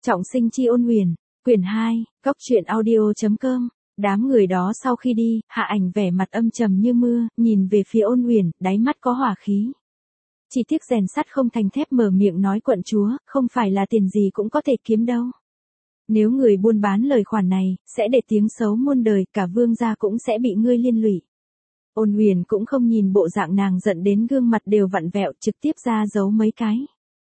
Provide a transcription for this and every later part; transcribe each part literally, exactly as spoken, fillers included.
Trọng sinh chi ôn huyền, quyển hai, góc truyện audio.com. Đám người đó sau khi đi, Hạ Ảnh vẻ mặt âm trầm như mưa, nhìn về phía ôn huyền, đáy mắt có hỏa khí. Chỉ tiếc rèn sắt không thành thép, mở miệng nói quận chúa, không phải là tiền gì cũng có thể kiếm đâu. Nếu người buôn bán lời khoản này, sẽ để tiếng xấu muôn đời, cả vương gia cũng sẽ bị ngươi liên lụy. Ôn huyền cũng không nhìn bộ dạng nàng giận đến gương mặt đều vặn vẹo, trực tiếp ra giấu mấy cái.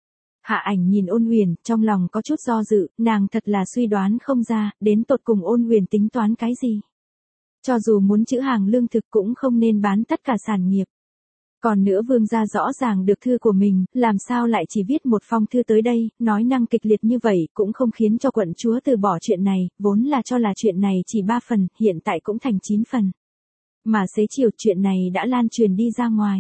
Hạ Ảnh nhìn ôn huyền, trong lòng có chút do dự, nàng thật là suy đoán không ra, đến tột cùng ôn huyền tính toán cái gì. Cho dù muốn trữ hàng lương thực cũng không nên bán tất cả sản nghiệp. Còn nữa vương gia rõ ràng được thư của mình, làm sao lại chỉ viết một phong thư tới đây, nói năng kịch liệt như vậy cũng không khiến cho quận chúa từ bỏ chuyện này, vốn là cho là chuyện này chỉ ba phần, hiện tại cũng thành chín phần. Mà xế chiều chuyện này đã lan truyền đi ra ngoài.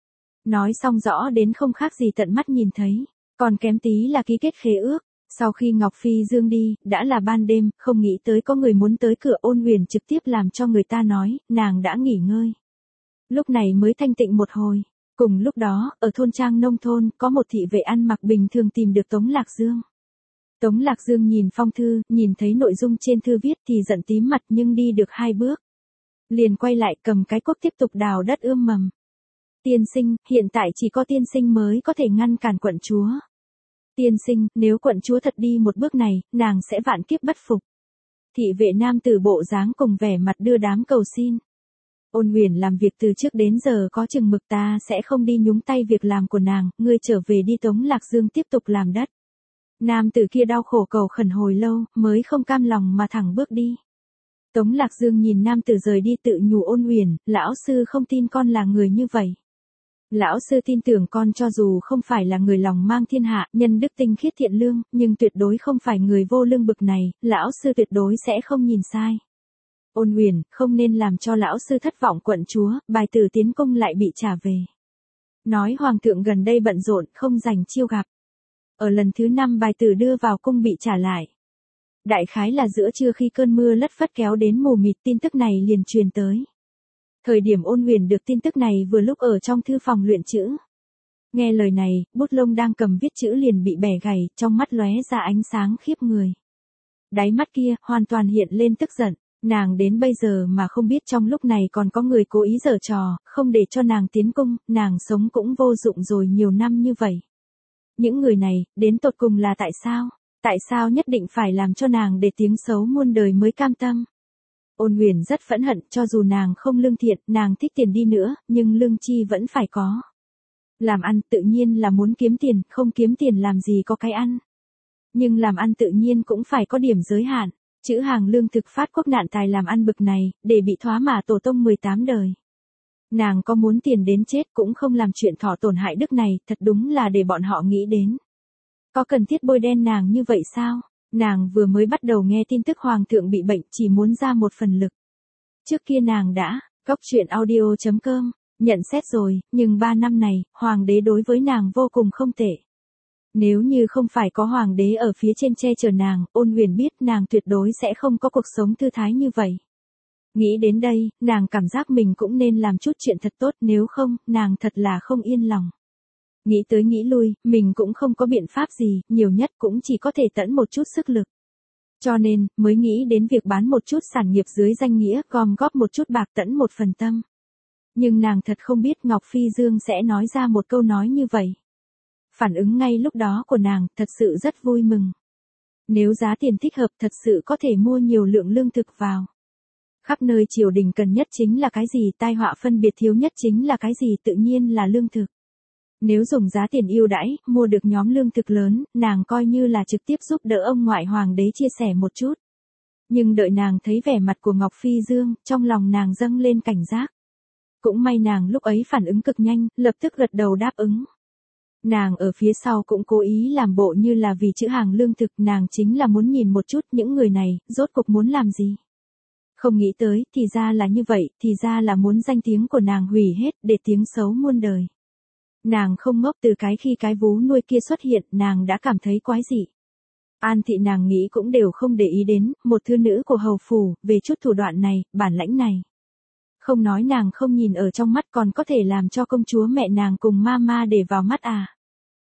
Nói xong rõ đến không khác gì tận mắt nhìn thấy. Còn kém tí là ký kết khế ước. Sau khi Ngọc Phi Dương đi, đã là ban đêm, không nghĩ tới có người muốn tới cửa. Ôn huyền trực tiếp làm cho người ta nói, nàng đã nghỉ ngơi. Lúc này mới thanh tịnh một hồi. Cùng lúc đó, ở thôn trang nông thôn, có một thị vệ ăn mặc bình thường tìm được Tống Lạc Dương. Tống Lạc Dương nhìn phong thư, nhìn thấy nội dung trên thư viết thì giận tím mặt, nhưng đi được hai bước. Liền quay lại cầm cái cuốc tiếp tục đào đất ươm mầm. Tiên sinh, hiện tại chỉ có tiên sinh mới có thể ngăn cản quận chúa. Tiên sinh, nếu quận chúa thật đi một bước này, nàng sẽ vạn kiếp bất phục. Thị vệ nam tử bộ dáng cùng vẻ mặt đưa đám cầu xin. Ôn huyền làm việc từ trước đến giờ có chừng mực, ta sẽ không đi nhúng tay việc làm của nàng, ngươi trở về đi. Tống Lạc Dương tiếp tục làm đất. Nam tử kia đau khổ cầu khẩn hồi lâu, mới không cam lòng mà thẳng bước đi. Tống Lạc Dương nhìn nam tử rời đi tự nhủ ôn huyền, lão sư không tin con là người như vậy. Lão sư tin tưởng con cho dù không phải là người lòng mang thiên hạ, nhân đức tinh khiết thiện lương, nhưng tuyệt đối không phải người vô lương bực này, lão sư tuyệt đối sẽ không nhìn sai. Ôn huyền, không nên làm cho lão sư thất vọng. Quận chúa, bài tử tiến cung lại bị trả về. Nói hoàng thượng gần đây bận rộn, không dành chiêu gặp. Ở lần thứ năm bài tử đưa vào cung bị trả lại. Đại khái là giữa trưa khi cơn mưa lất phất kéo đến mù mịt, tin tức này liền truyền tới. Thời điểm ôn huyền được tin tức này vừa lúc ở trong thư phòng luyện chữ. Nghe lời này, bút lông đang cầm viết chữ liền bị bẻ gãy, trong mắt lóe ra ánh sáng khiếp người. Đáy mắt kia, hoàn toàn hiện lên tức giận, nàng đến bây giờ mà không biết trong lúc này còn có người cố ý giở trò, không để cho nàng tiến cung, nàng sống cũng vô dụng rồi nhiều năm như vậy. Những người này, đến tột cùng là tại sao? Tại sao nhất định phải làm cho nàng để tiếng xấu muôn đời mới cam tâm? Ôn huyền rất phẫn hận, cho dù nàng không lương thiện, nàng thích tiền đi nữa, nhưng lương chi vẫn phải có. Làm ăn tự nhiên là muốn kiếm tiền, không kiếm tiền làm gì có cái ăn. Nhưng làm ăn tự nhiên cũng phải có điểm giới hạn, chữ hàng lương thực phát quốc nạn tài làm ăn bực này, để bị thoá mạ tổ tông mười tám đời. Nàng có muốn tiền đến chết cũng không làm chuyện thọ tổn hại đức này, thật đúng là để bọn họ nghĩ đến. Có cần thiết bôi đen nàng như vậy sao? Nàng vừa mới bắt đầu nghe tin tức hoàng thượng bị bệnh, chỉ muốn ra một phần lực. Trước kia nàng đã, góc truyện audio.com, nhận xét rồi, nhưng ba năm này, hoàng đế đối với nàng vô cùng không tệ. Nếu như không phải có hoàng đế ở phía trên che chở nàng, ôn huyền biết nàng tuyệt đối sẽ không có cuộc sống thư thái như vậy. Nghĩ đến đây, nàng cảm giác mình cũng nên làm chút chuyện thật tốt, nếu không, nàng thật là không yên lòng. Nghĩ tới nghĩ lui, mình cũng không có biện pháp gì, nhiều nhất cũng chỉ có thể tận một chút sức lực. Cho nên, mới nghĩ đến việc bán một chút sản nghiệp dưới danh nghĩa, gom góp một chút bạc tận một phần tâm. Nhưng nàng thật không biết Ngọc Phi Dương sẽ nói ra một câu nói như vậy. Phản ứng ngay lúc đó của nàng, thật sự rất vui mừng. Nếu giá tiền thích hợp thật sự có thể mua nhiều lượng lương thực vào. Khắp nơi triều đình cần nhất chính là cái gì, tai họa phân biệt thiếu nhất chính là cái gì, tự nhiên là lương thực. Nếu dùng giá tiền ưu đãi, mua được nhóm lương thực lớn, nàng coi như là trực tiếp giúp đỡ ông ngoại hoàng đế chia sẻ một chút. Nhưng đợi nàng thấy vẻ mặt của Ngọc Phi Dương, trong lòng nàng dâng lên cảnh giác. Cũng may nàng lúc ấy phản ứng cực nhanh, lập tức gật đầu đáp ứng. Nàng ở phía sau cũng cố ý làm bộ như là vì chữ hàng lương thực, nàng chính là muốn nhìn một chút những người này, rốt cuộc muốn làm gì. Không nghĩ tới, thì ra là như vậy, thì ra là muốn danh tiếng của nàng hủy hết, để tiếng xấu muôn đời. Nàng không ngốc, từ cái khi cái vú nuôi kia xuất hiện, nàng đã cảm thấy quái dị. An thị nàng nghĩ cũng đều không để ý đến, một thư nữ của hầu phủ, về chút thủ đoạn này, bản lãnh này. Không nói nàng không nhìn ở trong mắt, còn có thể làm cho công chúa mẹ nàng cùng mama để vào mắt à.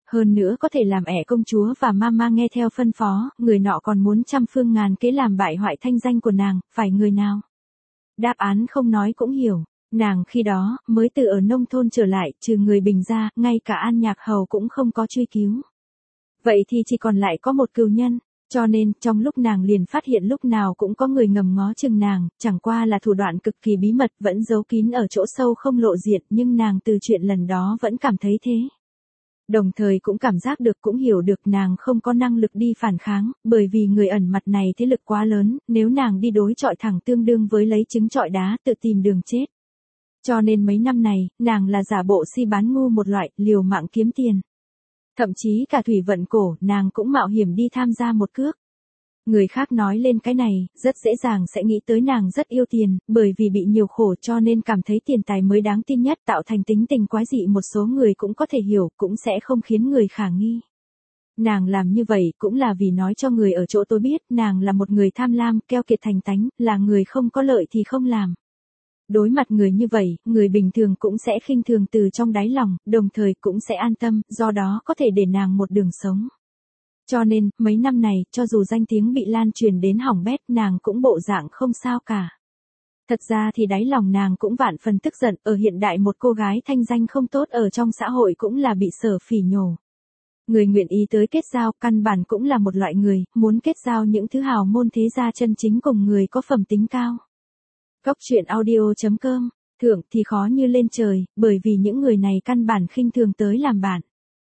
Hơn nữa có thể làm ẻ công chúa và mama nghe theo phân phó, người nọ còn muốn trăm phương ngàn kế làm bại hoại thanh danh của nàng, phải người nào? Đáp án không nói cũng hiểu, nàng khi đó, mới từ ở nông thôn trở lại, trừ người Bình ra, ngay cả An Nhạc Hầu cũng không có truy cứu. Vậy thì chỉ còn lại có một cừu nhân, cho nên, trong lúc nàng liền phát hiện lúc nào cũng có người ngầm ngó chừng nàng, chẳng qua là thủ đoạn cực kỳ bí mật vẫn giấu kín ở chỗ sâu không lộ diện, nhưng nàng từ chuyện lần đó vẫn cảm thấy thế. Đồng thời cũng cảm giác được cũng hiểu được nàng không có năng lực đi phản kháng, bởi vì người ẩn mặt này thế lực quá lớn, nếu nàng đi đối chọi thẳng tương đương với lấy trứng trọi đá tự tìm đường chết. Cho nên mấy năm này, nàng là giả bộ si bán ngu một loại, liều mạng kiếm tiền. Thậm chí cả thủy vận cổ, nàng cũng mạo hiểm đi tham gia một cước. Người khác nói lên cái này, rất dễ dàng sẽ nghĩ tới nàng rất yêu tiền, bởi vì bị nhiều khổ cho nên cảm thấy tiền tài mới đáng tin nhất, tạo thành tính tình quái dị một số người cũng có thể hiểu, cũng sẽ không khiến người khả nghi. Nàng làm như vậy cũng là vì nói cho người ở chỗ tôi biết, nàng là một người tham lam, keo kiệt thành tánh, là người không có lợi thì không làm. Đối mặt người như vậy, người bình thường cũng sẽ khinh thường từ trong đáy lòng, đồng thời cũng sẽ an tâm, do đó có thể để nàng một đường sống. Cho nên, mấy năm này, cho dù danh tiếng bị lan truyền đến hỏng bét, nàng cũng bộ dạng không sao cả. Thật ra thì đáy lòng nàng cũng vạn phần tức giận, ở hiện đại một cô gái thanh danh không tốt ở trong xã hội cũng là bị sở phỉ nhổ. Người nguyện ý tới kết giao, căn bản cũng là một loại người, muốn kết giao những thứ hào môn thế gia chân chính cùng người có phẩm tính cao. Góc truyện audio chấm com, thưởng thì khó như lên trời, bởi vì những người này căn bản khinh thường tới làm bạn.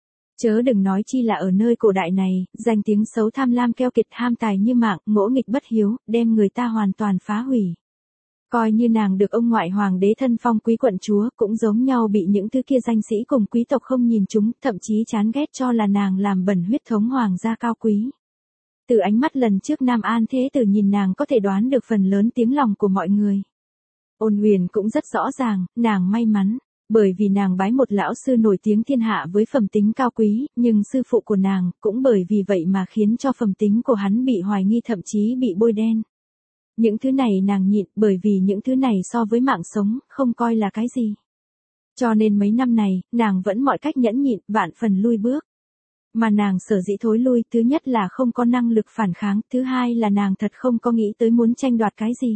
Chớ đừng nói chi là ở nơi cổ đại này, danh tiếng xấu tham lam keo kiệt ham tài như mạng, ngỗ nghịch bất hiếu, đem người ta hoàn toàn phá hủy. Coi như nàng được ông ngoại hoàng đế thân phong quý quận chúa, cũng giống nhau bị những thứ kia danh sĩ cùng quý tộc không nhìn chúng, thậm chí chán ghét cho là nàng làm bẩn huyết thống hoàng gia cao quý. Từ ánh mắt lần trước Nam An Thế Tử nhìn nàng có thể đoán được phần lớn tiếng lòng của mọi người. Ôn Huyền cũng rất rõ ràng, nàng may mắn, bởi vì nàng bái một lão sư nổi tiếng thiên hạ với phẩm tính cao quý, nhưng sư phụ của nàng cũng bởi vì vậy mà khiến cho phẩm tính của hắn bị hoài nghi thậm chí bị bôi đen. Những thứ này nàng nhịn bởi vì những thứ này so với mạng sống, không coi là cái gì. Cho nên mấy năm này, nàng vẫn mọi cách nhẫn nhịn, vạn phần lui bước. Mà nàng sở dĩ thối lui, thứ nhất là không có năng lực phản kháng, thứ hai là nàng thật không có nghĩ tới muốn tranh đoạt cái gì.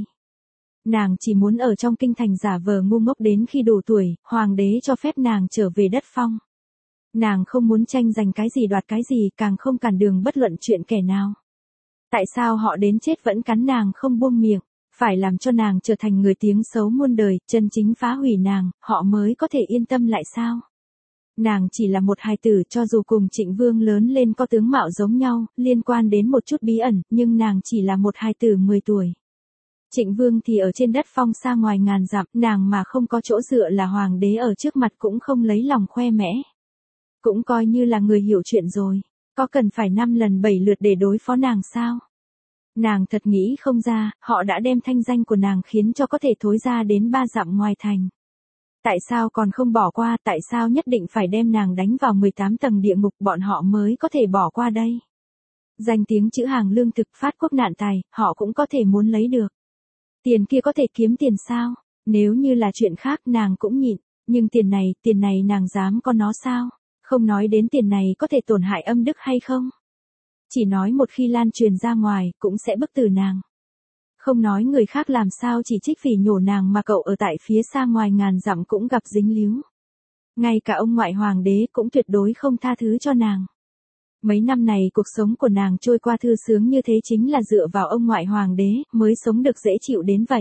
Nàng chỉ muốn ở trong kinh thành giả vờ ngu ngốc đến khi đủ tuổi, hoàng đế cho phép nàng trở về đất phong. Nàng không muốn tranh giành cái gì đoạt cái gì, càng không cản đường bất luận chuyện kẻ nào. Tại sao họ đến chết vẫn cắn nàng không buông miệng, phải làm cho nàng trở thành người tiếng xấu muôn đời, chân chính phá hủy nàng, họ mới có thể yên tâm lại sao? Nàng chỉ là một hài tử, cho dù cùng Trịnh Vương lớn lên có tướng mạo giống nhau, liên quan đến một chút bí ẩn, nhưng nàng chỉ là một hài tử mười tuổi. Trịnh Vương thì ở trên đất phong xa ngoài ngàn dặm, nàng mà không có chỗ dựa là hoàng đế ở trước mặt cũng không lấy lòng khoe mẽ. Cũng coi như là người hiểu chuyện rồi, có cần phải năm lần bảy lượt để đối phó nàng sao? Nàng thật nghĩ không ra, họ đã đem thanh danh của nàng khiến cho có thể thối ra đến ba dặm ngoài thành. Tại sao còn không bỏ qua, tại sao nhất định phải đem nàng đánh vào mười tám tầng địa ngục bọn họ mới có thể bỏ qua đây? Danh tiếng chữ hàng lương thực phát quốc nạn tài, họ cũng có thể muốn lấy được. Tiền kia có thể kiếm tiền sao? Nếu như là chuyện khác nàng cũng nhịn, nhưng tiền này, tiền này nàng dám có nó sao? Không nói đến tiền này có thể tổn hại âm đức hay không? Chỉ nói một khi lan truyền ra ngoài, cũng sẽ bức tử nàng. Không nói người khác làm sao chỉ trích phỉ nhổ nàng mà cậu ở tại phía xa ngoài ngàn dặm cũng gặp dính líu. Ngay cả ông ngoại hoàng đế cũng tuyệt đối không tha thứ cho nàng. Mấy năm này cuộc sống của nàng trôi qua thư sướng như thế chính là dựa vào ông ngoại hoàng đế mới sống được dễ chịu đến vậy.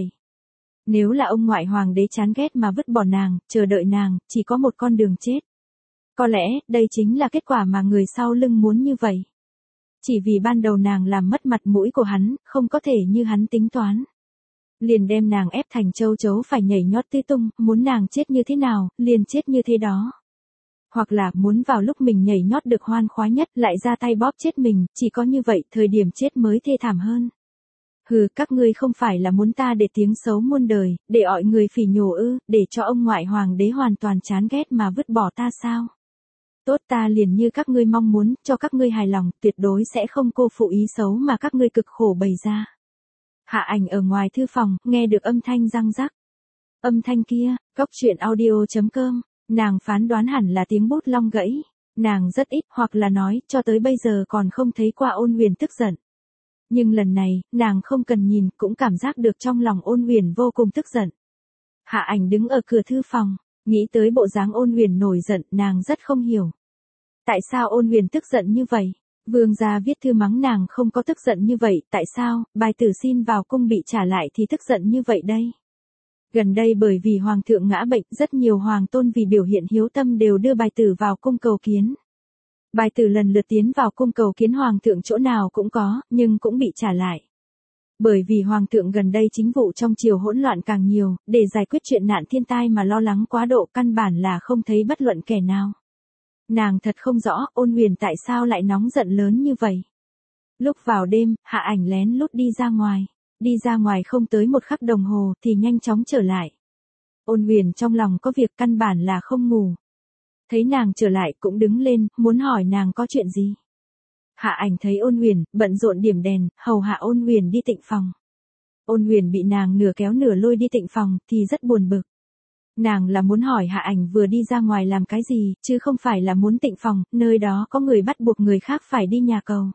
Nếu là ông ngoại hoàng đế chán ghét mà vứt bỏ nàng, chờ đợi nàng, chỉ có một con đường chết. Có lẽ, đây chính là kết quả mà người sau lưng muốn như vậy. Chỉ vì ban đầu nàng làm mất mặt mũi của hắn, không có thể như hắn tính toán. Liền đem nàng ép thành châu chấu phải nhảy nhót tứ tung, muốn nàng chết như thế nào, liền chết như thế đó. Hoặc là muốn vào lúc mình nhảy nhót được hoan khoái nhất lại ra tay bóp chết mình, chỉ có như vậy thời điểm chết mới thê thảm hơn. Hừ, các ngươi không phải là muốn ta để tiếng xấu muôn đời, để mọi người phỉ nhổ ư, để cho ông ngoại hoàng đế hoàn toàn chán ghét mà vứt bỏ ta sao? Tốt, ta liền như các ngươi mong muốn, cho các ngươi hài lòng, tuyệt đối sẽ không cô phụ ý xấu mà các ngươi cực khổ bày ra. Hạ Ảnh ở ngoài thư phòng, nghe được âm thanh răng rắc. Âm thanh kia, góc truyện audio chấm com, nàng phán đoán hẳn là tiếng bút long gãy. Nàng rất ít, hoặc là nói, cho tới bây giờ còn không thấy qua Ôn Huyền tức giận. Nhưng lần này, nàng không cần nhìn, cũng cảm giác được trong lòng Ôn Huyền vô cùng tức giận. Hạ Ảnh đứng ở cửa thư phòng, nghĩ tới bộ dáng Ôn Huyền nổi giận, nàng rất không hiểu. Tại sao Ôn Huyền tức giận như vậy? Vương gia viết thư mắng nàng không có tức giận như vậy, tại sao, bài tử xin vào cung bị trả lại thì tức giận như vậy đây? Gần đây bởi vì hoàng thượng ngã bệnh, rất nhiều hoàng tôn vì biểu hiện hiếu tâm đều đưa bài tử vào cung cầu kiến. Bài tử lần lượt tiến vào cung cầu kiến hoàng thượng chỗ nào cũng có, nhưng cũng bị trả lại. Bởi vì hoàng thượng gần đây chính vụ trong triều hỗn loạn càng nhiều, để giải quyết chuyện nạn thiên tai mà lo lắng quá độ căn bản là không thấy bất luận kẻ nào. Nàng thật không rõ, Ôn Huyền tại sao lại nóng giận lớn như vậy. Lúc vào đêm, Hạ Ảnh lén lút đi ra ngoài. Đi ra ngoài không tới một khắc đồng hồ thì nhanh chóng trở lại. Ôn Huyền trong lòng có việc căn bản là không ngủ. Thấy nàng trở lại cũng đứng lên, muốn hỏi nàng có chuyện gì. Hạ Ảnh thấy Ôn Huyền, bận rộn điểm đèn, hầu hạ Ôn Huyền đi tịnh phòng. Ôn Huyền bị nàng nửa kéo nửa lôi đi tịnh phòng, thì rất buồn bực. Nàng là muốn hỏi Hạ Ảnh vừa đi ra ngoài làm cái gì, chứ không phải là muốn tịnh phòng, nơi đó có người bắt buộc người khác phải đi nhà cầu.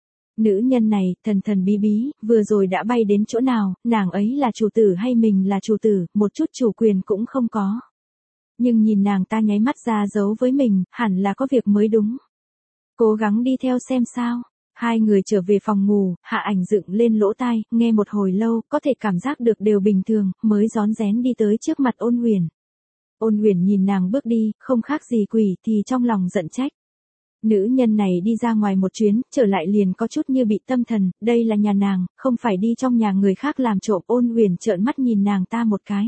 Nữ nhân này, thần thần bí bí, vừa rồi đã bay đến chỗ nào, nàng ấy là chủ tử hay mình là chủ tử, một chút chủ quyền cũng không có. Nhưng nhìn nàng ta nháy mắt ra giấu với mình, hẳn là có việc mới đúng. Cố gắng đi theo xem sao. Hai người trở về phòng ngủ, Hạ Ảnh dựng lên lỗ tai, nghe một hồi lâu, có thể cảm giác được đều bình thường, mới rón rén đi tới trước mặt Ôn Huyền. Ôn Huyền nhìn nàng bước đi, không khác gì quỷ thì trong lòng giận trách. Nữ nhân này đi ra ngoài một chuyến, trở lại liền có chút như bị tâm thần, đây là nhà nàng, không phải đi trong nhà người khác làm trộm. Ôn Huyền trợn mắt nhìn nàng ta một cái.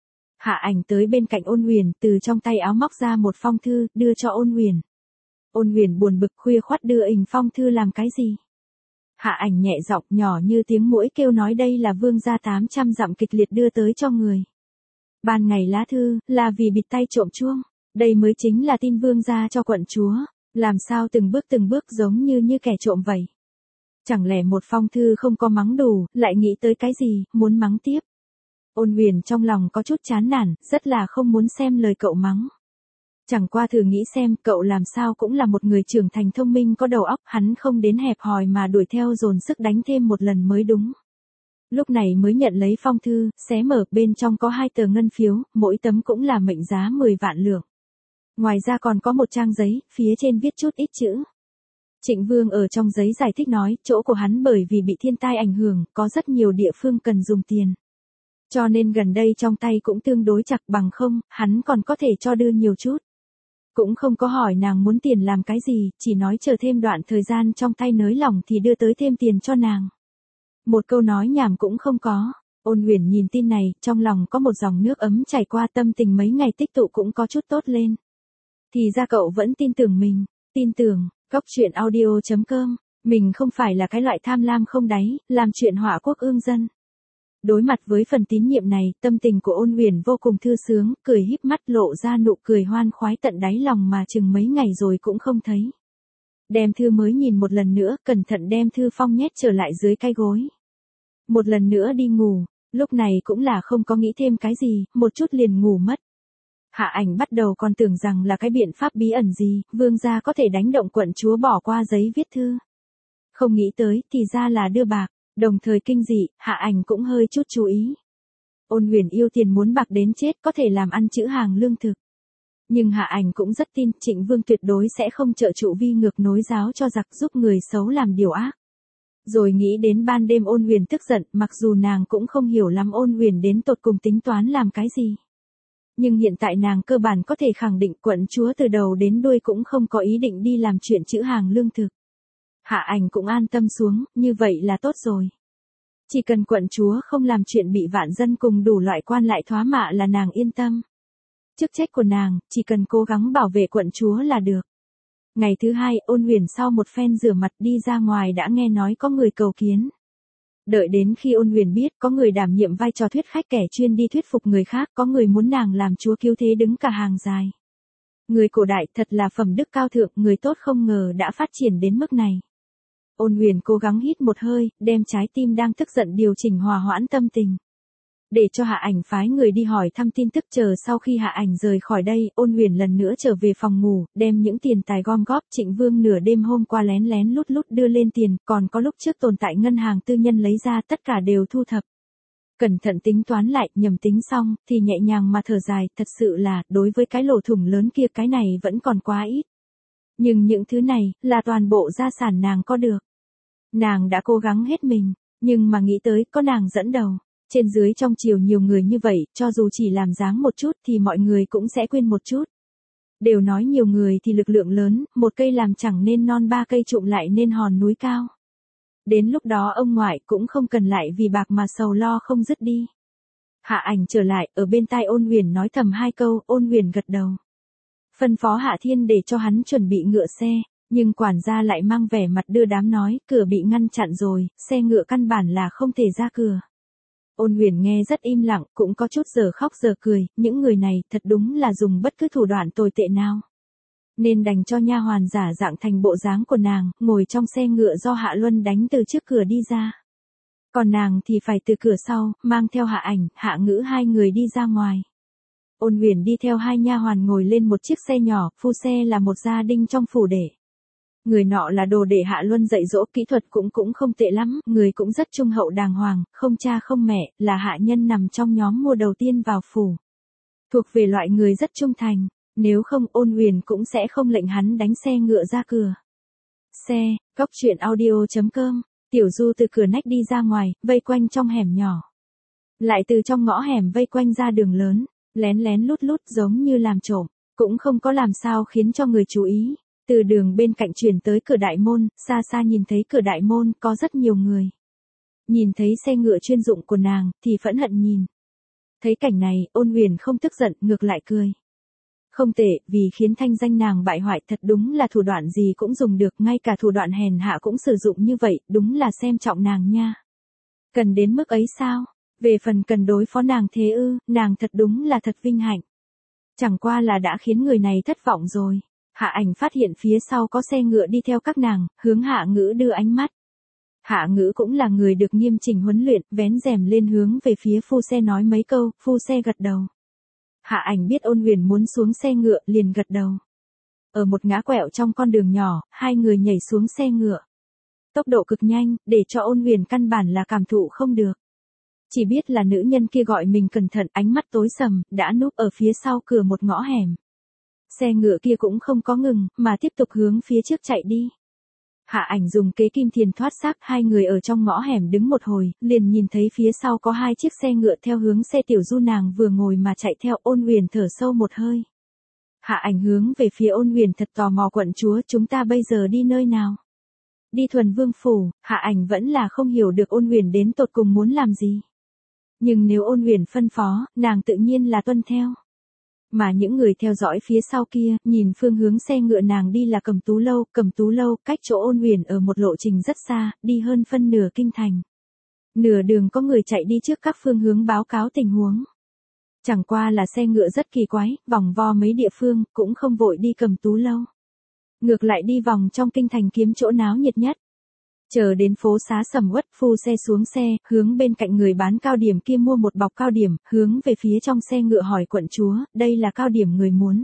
Hạ Ảnh tới bên cạnh Ôn Huyền, từ trong tay áo móc ra một phong thư, đưa cho Ôn Huyền. Ôn Huyền buồn bực khuya khoắt đưa hình phong thư làm cái gì? Hạ Ảnh nhẹ giọng nhỏ như tiếng muỗi kêu nói đây là vương gia tám trăm dặm kịch liệt đưa tới cho người. Ban ngày lá thư, là vì bịt tay trộm chuông, đây mới chính là tin vương gia cho quận chúa, làm sao từng bước từng bước giống như như kẻ trộm vậy. Chẳng lẽ một phong thư không có mắng đủ, lại nghĩ tới cái gì, muốn mắng tiếp. Ôn Huyền trong lòng có chút chán nản, rất là không muốn xem lời cậu mắng. Chẳng qua thử nghĩ xem, cậu làm sao cũng là một người trưởng thành thông minh có đầu óc, hắn không đến hẹp hòi mà đuổi theo dồn sức đánh thêm một lần mới đúng. Lúc này mới nhận lấy phong thư, xé mở, bên trong có hai tờ ngân phiếu, mỗi tấm cũng là mệnh giá mười vạn lượng. Ngoài ra còn có một trang giấy, phía trên viết chút ít chữ. Trịnh Vương ở trong giấy giải thích nói, chỗ của hắn bởi vì bị thiên tai ảnh hưởng, có rất nhiều địa phương cần dùng tiền. Cho nên gần đây trong tay cũng tương đối chặt, bằng không, hắn còn có thể cho đưa nhiều chút. Cũng không có hỏi nàng muốn tiền làm cái gì, chỉ nói chờ thêm đoạn thời gian trong tay nới lỏng thì đưa tới thêm tiền cho nàng. Một câu nói nhảm cũng không có. Ôn Huyền nhìn tin này, trong lòng có một dòng nước ấm chảy qua, tâm tình mấy ngày tích tụ cũng có chút tốt lên. Thì ra cậu vẫn tin tưởng mình, tin tưởng, Cóc Truyện Audio chấm com, mình không phải là cái loại tham lam không đáy, làm chuyện họa quốc ương dân. Đối mặt với phần tín nhiệm này, tâm tình của Ôn Huyền vô cùng thư sướng, cười híp mắt lộ ra nụ cười hoan khoái tận đáy lòng mà chừng mấy ngày rồi cũng không thấy. Đem thư mới nhìn một lần nữa, cẩn thận đem thư phong nhét trở lại dưới cái gối. Một lần nữa đi ngủ, lúc này cũng là không có nghĩ thêm cái gì, một chút liền ngủ mất. Hạ Ảnh bắt đầu còn tưởng rằng là cái biện pháp bí ẩn gì, vương gia có thể đánh động quận chúa bỏ qua giấy viết thư. Không nghĩ tới, thì ra là đưa bạc, đồng thời kinh dị, Hạ Ảnh cũng hơi chút chú ý. Ôn Huyền yêu tiền muốn bạc đến chết, có thể làm ăn chữ hàng lương thực. Nhưng Hạ Ảnh cũng rất tin, Trịnh Vương tuyệt đối sẽ không trợ trụ vi ngược nối giáo cho giặc, giúp người xấu làm điều ác. Rồi nghĩ đến ban đêm Ôn Huyền tức giận, mặc dù nàng cũng không hiểu lắm Ôn Huyền đến tột cùng tính toán làm cái gì. Nhưng hiện tại nàng cơ bản có thể khẳng định quận chúa từ đầu đến đuôi cũng không có ý định đi làm chuyện chữ hàng lương thực. Hạ Ảnh cũng an tâm xuống, như vậy là tốt rồi. Chỉ cần quận chúa không làm chuyện bị vạn dân cùng đủ loại quan lại thoá mạ là nàng yên tâm. Chức trách của nàng, chỉ cần cố gắng bảo vệ quận chúa là được. Ngày thứ hai, Ôn Huyền sau một phen rửa mặt đi ra ngoài đã nghe nói có người cầu kiến. Đợi đến khi Ôn Huyền biết có người đảm nhiệm vai trò thuyết khách, kẻ chuyên đi thuyết phục người khác, có người muốn nàng làm chúa cứu thế đứng cả hàng dài. Người cổ đại thật là phẩm đức cao thượng, người tốt không ngờ đã phát triển đến mức này. Ôn Huyền cố gắng hít một hơi, đem trái tim đang tức giận điều chỉnh hòa hoãn tâm tình. để cho Hạ Ảnh phái người đi hỏi thăm tin tức. Chờ sau khi Hạ Ảnh rời khỏi đây, Ôn Huyền lần nữa trở về phòng ngủ, đem những tiền tài gom góp Trịnh Vương nửa đêm hôm qua lén lén lút lút đưa lên tiền, còn có lúc trước tồn tại ngân hàng tư nhân lấy ra, tất cả đều thu thập. Cẩn thận tính toán lại, nhầm tính xong, thì nhẹ nhàng mà thở dài, thật sự là, đối với cái lỗ thủng lớn kia cái này vẫn còn quá ít. Nhưng những thứ này, là toàn bộ gia sản nàng có được. Nàng đã cố gắng hết mình, nhưng mà nghĩ tới, có nàng dẫn đầu. Trên dưới trong triều nhiều người như vậy, cho dù chỉ làm dáng một chút thì mọi người cũng sẽ quên một chút. Đều nói nhiều người thì lực lượng lớn, một cây làm chẳng nên non ba cây trụm lại nên hòn núi cao. Đến lúc đó ông ngoại cũng không cần lại vì bạc mà sầu lo không dứt đi. Hạ Ảnh trở lại, ở bên tai Ôn Huyền nói thầm hai câu, Ôn Huyền gật đầu. Phân phó Hạ Thiên để cho hắn chuẩn bị ngựa xe, nhưng quản gia lại mang vẻ mặt đưa đám nói, cửa bị ngăn chặn rồi, xe ngựa căn bản là không thể ra cửa. Ôn Huyền nghe rất im lặng, cũng có chút giờ khóc giờ cười, những người này thật đúng là dùng bất cứ thủ đoạn tồi tệ nào. Nên đành cho nha hoàn giả dạng thành bộ dáng của nàng, ngồi trong xe ngựa do Hạ Luân đánh từ trước cửa đi ra. Còn nàng thì phải từ cửa sau, mang theo Hạ Ảnh, Hạ Ngữ hai người đi ra ngoài. Ôn Huyền đi theo hai nha hoàn ngồi lên một chiếc xe nhỏ, phu xe là một gia đình trong phủ đệ. Người nọ là đồ đệ Hạ Luân dạy dỗ, kỹ thuật cũng cũng không tệ lắm, người cũng rất trung hậu đàng hoàng, không cha không mẹ, là hạ nhân nằm trong nhóm mua đầu tiên vào phủ. Thuộc về loại người rất trung thành, nếu không Ôn Huyền cũng sẽ không lệnh hắn đánh xe ngựa ra cửa. Xe, cóc truyện audio chấm com, Tiểu Du từ cửa nách đi ra ngoài, vây quanh trong hẻm nhỏ. Lại từ trong ngõ hẻm vây quanh ra đường lớn, lén lén lút lút giống như làm trộm, cũng không có làm sao khiến cho người chú ý. Từ đường bên cạnh chuyển tới cửa đại môn, xa xa nhìn thấy cửa đại môn có rất nhiều người. Nhìn thấy xe ngựa chuyên dụng của nàng, thì phẫn hận nhìn. Thấy cảnh này, Ôn Huyền không tức giận, ngược lại cười. Không tệ, vì khiến thanh danh nàng bại hoại, thật đúng là thủ đoạn gì cũng dùng được, ngay cả thủ đoạn hèn hạ cũng sử dụng như vậy, đúng là xem trọng nàng nha. Cần đến mức ấy sao? Về phần cần đối phó nàng thế ư, nàng thật đúng là thật vinh hạnh. Chẳng qua là đã khiến người này thất vọng rồi. Hạ Ảnh phát hiện phía sau có xe ngựa đi theo các nàng, hướng Hạ Ngữ đưa ánh mắt. Hạ Ngữ cũng là người được nghiêm chỉnh huấn luyện, vén rèm lên hướng về phía phu xe nói mấy câu, phu xe gật đầu. Hạ Ảnh biết Ôn Huyền muốn xuống xe ngựa, liền gật đầu. Ở một ngã quẹo trong con đường nhỏ, hai người nhảy xuống xe ngựa. Tốc độ cực nhanh, để cho Ôn Huyền căn bản là cảm thụ không được. Chỉ biết là nữ nhân kia gọi mình cẩn thận, ánh mắt tối sầm, đã núp ở phía sau cửa một ngõ hẻm. Xe ngựa kia cũng không có ngừng, mà tiếp tục hướng phía trước chạy đi. Hạ Ảnh dùng kế kim thiền thoát xác, hai người ở trong ngõ hẻm đứng một hồi, liền nhìn thấy phía sau có hai chiếc xe ngựa theo hướng xe Tiểu Du nàng vừa ngồi mà chạy theo. Ôn Huyền thở sâu một hơi. Hạ Ảnh hướng về phía Ôn Huyền thật tò mò, quận chúa, chúng ta bây giờ đi nơi nào? Đi Thuần Vương phủ. Hạ Ảnh vẫn là không hiểu được Ôn Huyền đến tột cùng muốn làm gì. Nhưng nếu Ôn Huyền phân phó, nàng tự nhiên là tuân theo. Mà những người theo dõi phía sau kia, nhìn phương hướng xe ngựa nàng đi là Cẩm Tú lâu, Cẩm Tú lâu cách chỗ Ôn Huyền ở một lộ trình rất xa, đi hơn phân nửa kinh thành. Nửa đường có người chạy đi trước các phương hướng báo cáo tình huống. Chẳng qua là xe ngựa rất kỳ quái, vòng vo mấy địa phương, cũng không vội đi Cẩm Tú lâu. Ngược lại đi vòng trong kinh thành kiếm chỗ náo nhiệt nhất. Chờ đến phố xá sầm uất, phu xe xuống xe, hướng bên cạnh người bán cao điểm kia mua một bọc cao điểm, hướng về phía trong xe ngựa hỏi quận chúa, đây là cao điểm người muốn.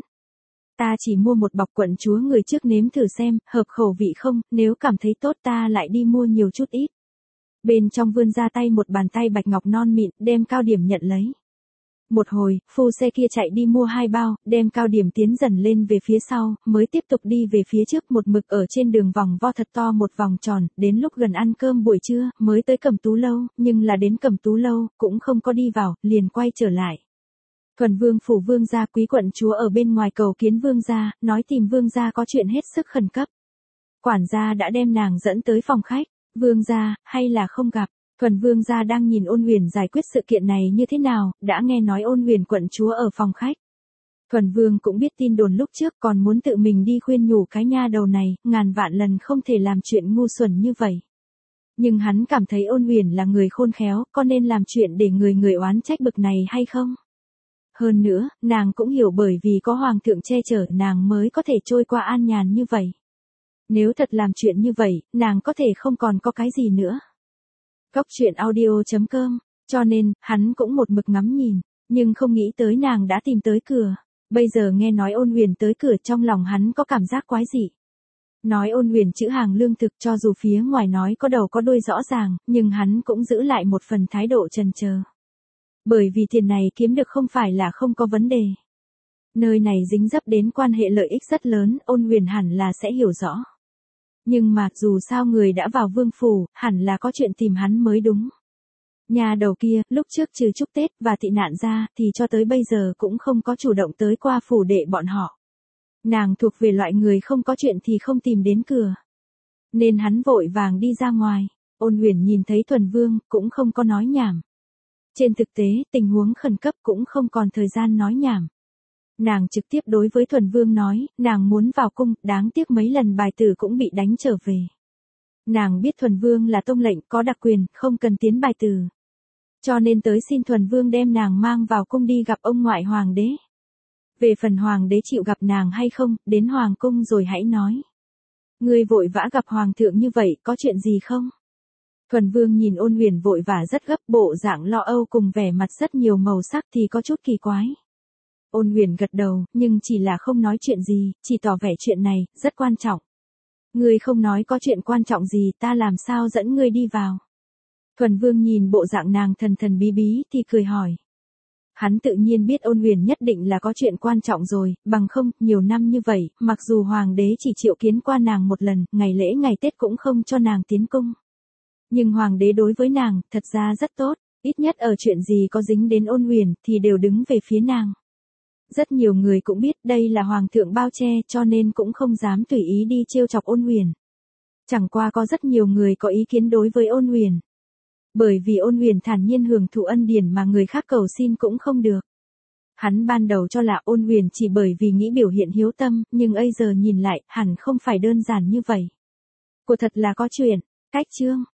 Ta chỉ mua một bọc, quận chúa người trước nếm thử xem, hợp khẩu vị không, nếu cảm thấy tốt ta lại đi mua nhiều chút ít. Bên trong vươn ra tay một bàn tay bạch ngọc non mịn, đem cao điểm nhận lấy. Một hồi, phu xe kia chạy đi mua hai bao, đem cao điểm tiến dần lên về phía sau, mới tiếp tục đi về phía trước, một mực ở trên đường vòng vo thật to một vòng tròn, đến lúc gần ăn cơm buổi trưa, mới tới Cẩm Tú lâu, nhưng là đến Cẩm Tú lâu, cũng không có đi vào, liền quay trở lại. Thuần Vương phủ vương gia, quý quận chúa ở bên ngoài cầu kiến vương gia, nói tìm vương gia có chuyện hết sức khẩn cấp. Quản gia đã đem nàng dẫn tới phòng khách, vương gia, hay là không gặp. Thuần Vương gia đang nhìn Ôn Huyền giải quyết sự kiện này như thế nào, đã nghe nói Ôn Huyền quận chúa ở phòng khách. Thuần Vương cũng biết tin đồn lúc trước, còn muốn tự mình đi khuyên nhủ cái nha đầu này, ngàn vạn lần không thể làm chuyện ngu xuẩn như vậy. Nhưng hắn cảm thấy Ôn Huyền là người khôn khéo, có nên làm chuyện để người người oán trách bực này hay không? Hơn nữa, nàng cũng hiểu bởi vì có hoàng thượng che chở nàng mới có thể trôi qua an nhàn như vậy. Nếu thật làm chuyện như vậy, nàng có thể không còn có cái gì nữa. Cóc truyện audio chấm com Cho nên, hắn cũng một mực ngắm nhìn, nhưng không nghĩ tới nàng đã tìm tới cửa. Bây giờ nghe nói Ôn Huyền tới cửa trong lòng hắn có cảm giác quái dị. Nói Ôn Huyền chữ hàng lương thực cho dù phía ngoài nói có đầu có đuôi rõ ràng, nhưng hắn cũng giữ lại một phần thái độ chần chờ. Bởi vì tiền này kiếm được không phải là không có vấn đề. Nơi này dính dấp đến quan hệ lợi ích rất lớn, Ôn Huyền hẳn là sẽ hiểu rõ. Nhưng mà dù sao người đã vào vương phủ, hẳn là có chuyện tìm hắn mới đúng. Nhà đầu kia, lúc trước trừ chúc Tết và tị nạn ra, thì cho tới bây giờ cũng không có chủ động tới qua phủ đệ bọn họ. Nàng thuộc về loại người không có chuyện thì không tìm đến cửa. Nên hắn vội vàng đi ra ngoài. Ôn Huyền nhìn thấy Thuần Vương, cũng không có nói nhảm. Trên thực tế, tình huống khẩn cấp cũng không còn thời gian nói nhảm. Nàng trực tiếp đối với Thuần Vương nói, nàng muốn vào cung, đáng tiếc mấy lần bài tử cũng bị đánh trở về. Nàng biết Thuần Vương là tông lệnh, có đặc quyền, không cần tiến bài tử. Cho nên tới xin Thuần Vương đem nàng mang vào cung đi gặp ông ngoại hoàng đế. Về phần hoàng đế chịu gặp nàng hay không, đến hoàng cung rồi hãy nói. Ngươi vội vã gặp hoàng thượng như vậy, có chuyện gì không? Thuần Vương nhìn Ôn Huyền vội vã rất gấp, bộ dạng lo âu cùng vẻ mặt rất nhiều màu sắc thì có chút kỳ quái. Ôn Huyền gật đầu, nhưng chỉ là không nói chuyện gì, chỉ tỏ vẻ chuyện này, rất quan trọng. Ngươi không nói có chuyện quan trọng gì, ta làm sao dẫn ngươi đi vào? Thuần Vương nhìn bộ dạng nàng thần thần bí bí thì cười hỏi. Hắn tự nhiên biết Ôn Huyền nhất định là có chuyện quan trọng rồi, bằng không, nhiều năm như vậy, mặc dù hoàng đế chỉ triệu kiến qua nàng một lần, ngày lễ ngày Tết cũng không cho nàng tiến cung. Nhưng hoàng đế đối với nàng, thật ra rất tốt, ít nhất ở chuyện gì có dính đến Ôn Huyền, thì đều đứng về phía nàng. Rất nhiều người cũng biết đây là hoàng thượng bao che cho nên cũng không dám tùy ý đi trêu chọc Ôn Huyền. Chẳng qua có rất nhiều người có ý kiến đối với Ôn Huyền. Bởi vì Ôn Huyền thản nhiên hưởng thụ ân điển mà người khác cầu xin cũng không được. Hắn ban đầu cho là Ôn Huyền chỉ bởi vì nghĩ biểu hiện hiếu tâm, nhưng bây giờ nhìn lại, hẳn không phải đơn giản như vậy. Cô thật là có chuyện, cách chương.